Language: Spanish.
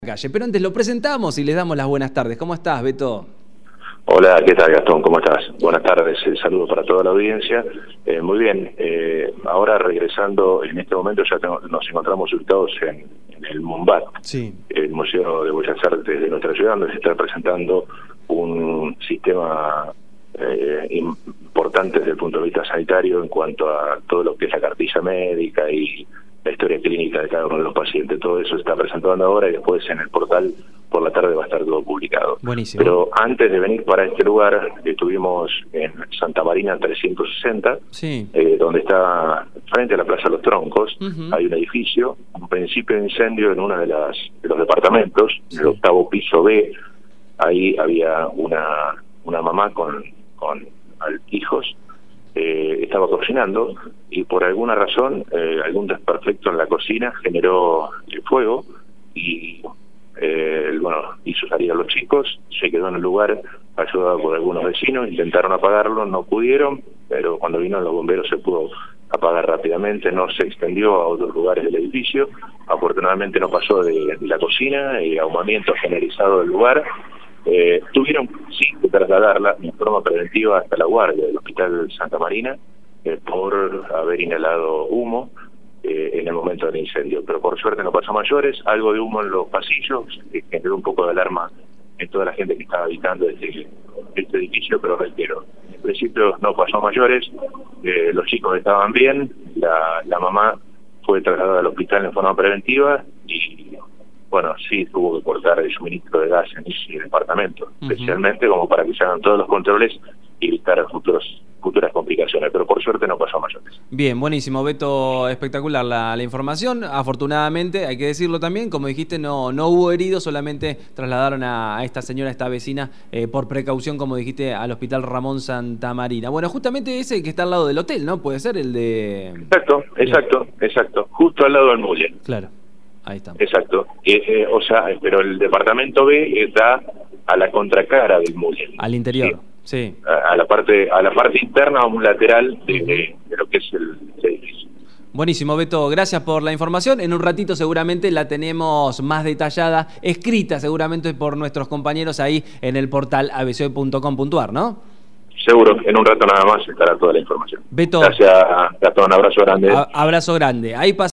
Calle. Pero antes lo presentamos y les damos las buenas tardes. ¿Cómo estás, Beto? Hola, ¿qué tal, Gastón? ¿Cómo estás? Buenas tardes, saludo para toda la audiencia. Muy bien, ahora regresando, en este momento ya nos encontramos ubicados en el MUMBAT, sí, el Museo de Bellas Artes de nuestra ciudad, donde se está presentando un sistema importante desde el punto de vista sanitario en cuanto a todo lo que es la cartilla médica y la historia clínica de cada uno de los pacientes. Todo eso se está presentando ahora y después en el portal por la tarde va a estar todo publicado. Buenísimo. Pero antes de venir para este lugar, estuvimos en Santa Marina 360, sí, donde está frente a la Plaza Los Troncos. Hay un edificio, un principio de incendio en uno de los departamentos, sí, el octavo piso B. Ahí había una mamá con hijos. Estaba cocinando y por alguna razón algún desperfecto en la cocina generó fuego y hizo salir a los chicos, se quedó en el lugar ayudado por algunos vecinos, intentaron apagarlo, no pudieron, pero cuando vinieron los bomberos se pudo apagar rápidamente, no se extendió a otros lugares del edificio, afortunadamente no pasó de la cocina, ahumamiento generalizado del lugar. Tuvieron sí que trasladarla en forma preventiva hasta la guardia del Hospital Santa Marina por haber inhalado humo en el momento del incendio, pero por suerte no pasó a mayores. Algo de humo en los pasillos generó un poco de alarma en toda la gente que estaba habitando este edificio, pero reitero, en principio no pasó a mayores. Los chicos estaban bien, la mamá fue trasladada al hospital en forma preventiva y bueno, sí tuvo que cortar el suministro de gas en ese departamento, especialmente como para que se hagan todos los controles y evitar futuras complicaciones, pero por suerte no pasó a mayores. Bien, buenísimo, Beto, espectacular la información. Afortunadamente, hay que decirlo también, como dijiste, no hubo heridos, solamente trasladaron a esta señora, a esta vecina, por precaución, como dijiste, al Hospital Ramón Santa Marina. Bueno, justamente ese que está al lado del hotel, ¿no? Puede ser el de... Exacto, justo al lado del Muelle. Claro. Ahí está. Exacto. Pero el departamento B está a la contracara del Muelle. Al interior, sí. A la parte interna, a un lateral de lo que es el edificio. Buenísimo, Beto, gracias por la información. En un ratito seguramente la tenemos más detallada, escrita seguramente por nuestros compañeros ahí en el portal abc.com.ar, ¿no? Seguro, en un rato nada más estará toda la información. Beto, gracias, Gastón, un abrazo grande. Abrazo grande. Ahí